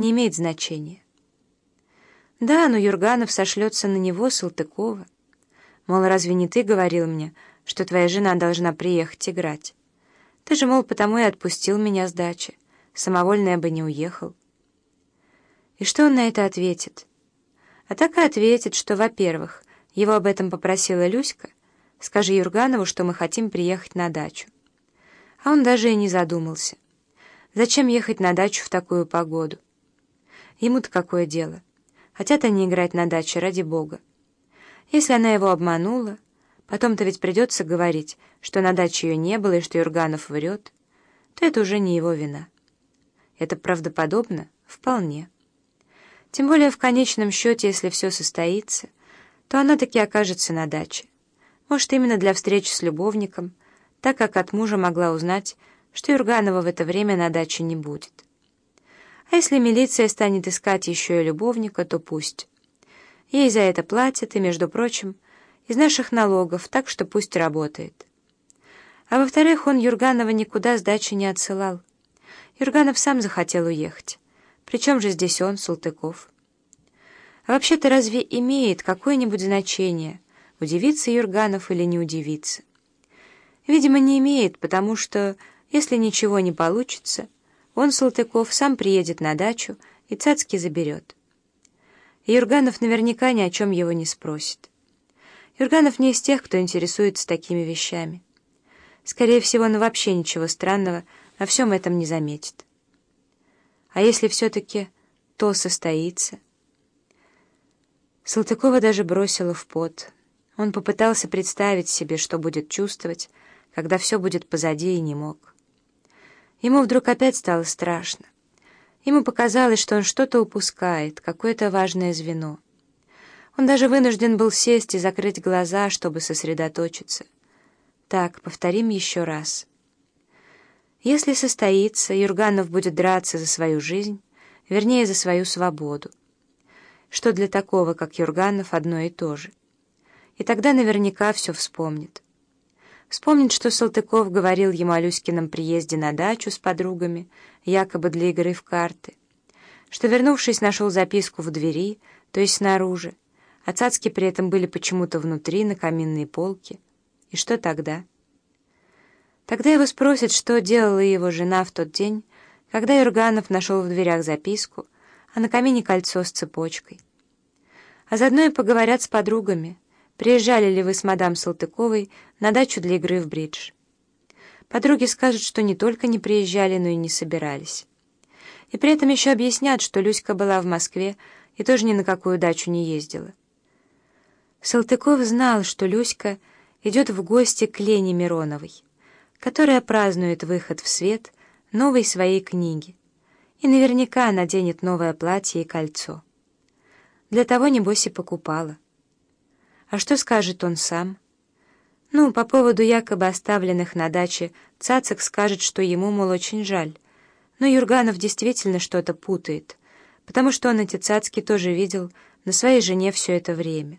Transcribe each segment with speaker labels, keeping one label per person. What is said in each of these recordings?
Speaker 1: не имеет значения. Да, но Юрганов сошлется на него, Салтыкова. Мол, разве не ты говорил мне, что твоя жена должна приехать играть? Ты же, мол, потому и отпустил меня с дачи. Самовольно я бы не уехал. И что он на это ответит? А так и ответит, что, во-первых, его об этом попросила Люська. Скажи Юрганову, что мы хотим приехать на дачу. А он даже и не задумался. Зачем ехать на дачу в такую погоду? Ему-то какое дело? Хотят они играть на даче, ради бога. Если она его обманула, потом-то ведь придется говорить, что на даче ее не было и что Юрганов врет, то это уже не его вина. Это правдоподобно? Вполне. Тем более в конечном счете, если все состоится, то она таки окажется на даче. Может, именно для встречи с любовником, так как от мужа могла узнать, что Юрганова в это время на даче не будет. А если милиция станет искать еще и любовника, то пусть. Ей за это платят, и, между прочим, из наших налогов, так что пусть работает. А во-вторых, он Юрганова никуда с дачи не отсылал. Юрганов сам захотел уехать. Причем же здесь он, Салтыков? А вообще-то разве имеет какое-нибудь значение, удивится Юрганов или не удивится? Видимо, не имеет, потому что, если ничего не получится, он, Салтыков, сам приедет на дачу и цацки заберет. И Юрганов наверняка ни о чем его не спросит. Юрганов не из тех, кто интересуется такими вещами. Скорее всего, он вообще ничего странного во всем этом не заметит. А если все-таки то состоится? Салтыкова даже бросила в пот. Он попытался представить себе, что будет чувствовать, когда все будет позади, и не мог. Ему вдруг опять стало страшно. Ему показалось, что он что-то упускает, какое-то важное звено. Он даже вынужден был сесть и закрыть глаза, чтобы сосредоточиться. Так, повторим еще раз. Если состоится, Юрганов будет драться за свою жизнь, вернее, за свою свободу. Что для такого, как Юрганов, одно и то же. И тогда наверняка все вспомнит. Вспомнит, что Салтыков говорил ему о Люськином приезде на дачу с подругами, якобы для игры в карты, что, вернувшись, нашел записку в двери, то есть снаружи, а цацки при этом были почему-то внутри, на каминной полке. И что тогда? Тогда его спросят, что делала его жена в тот день, когда Юрганов нашел в дверях записку, а на камине кольцо с цепочкой. А заодно и поговорят с подругами, приезжали ли вы с мадам Салтыковой на дачу для игры в бридж. Подруги скажут, что не только не приезжали, но и не собирались. И при этом еще объяснят, что Люська была в Москве и тоже ни на какую дачу не ездила. Салтыков знал, что Люська идет в гости к Лене Мироновой, которая празднует выход в свет новой своей книги, и наверняка наденет новое платье и кольцо. Для того, небось, и покупала. А что скажет он сам? Ну, по поводу якобы оставленных на даче цацок скажет, что ему, мол, очень жаль. Но Юрганов действительно что-то путает, потому что он эти цацки тоже видел на своей жене все это время.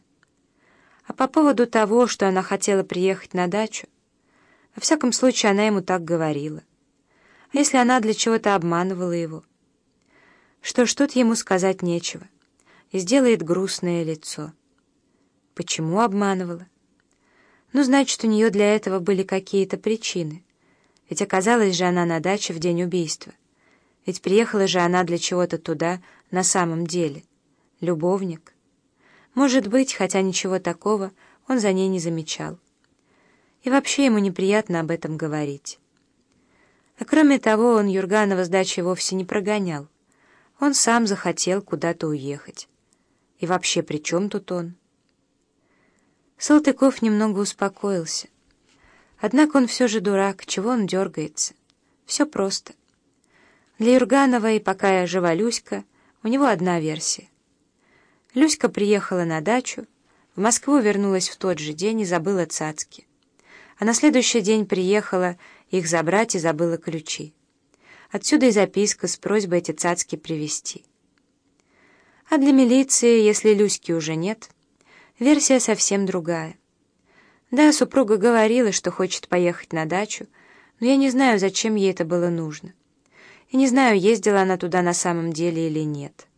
Speaker 1: А по поводу того, что она хотела приехать на дачу, во всяком случае, она ему так говорила. А если она для чего-то обманывала его? Что ж, тут ему сказать нечего. И сделает грустное лицо. Почему обманывала? Ну, значит, у нее для этого были какие-то причины. Ведь оказалась же она на даче в день убийства. Ведь приехала же она для чего-то туда на самом деле. Любовник. Может быть, хотя ничего такого он за ней не замечал. И вообще ему неприятно об этом говорить. А кроме того, он Юрганова с дачи вовсе не прогонял. Он сам захотел куда-то уехать. И вообще, при чем тут он? Салтыков немного успокоился. Однако он все же дурак, чего он дергается? Все просто. Для Юрганова, и пока жива Люська, у него одна версия. Люська приехала на дачу, в Москву вернулась в тот же день и забыла цацки. А на следующий день приехала их забрать и забыла ключи. Отсюда и записка с просьбой эти цацки привезти. А для милиции, если Люськи уже нет, версия совсем другая. Да, супруга говорила, что хочет поехать на дачу, но я не знаю, зачем ей это было нужно. И не знаю, ездила она туда на самом деле или нет.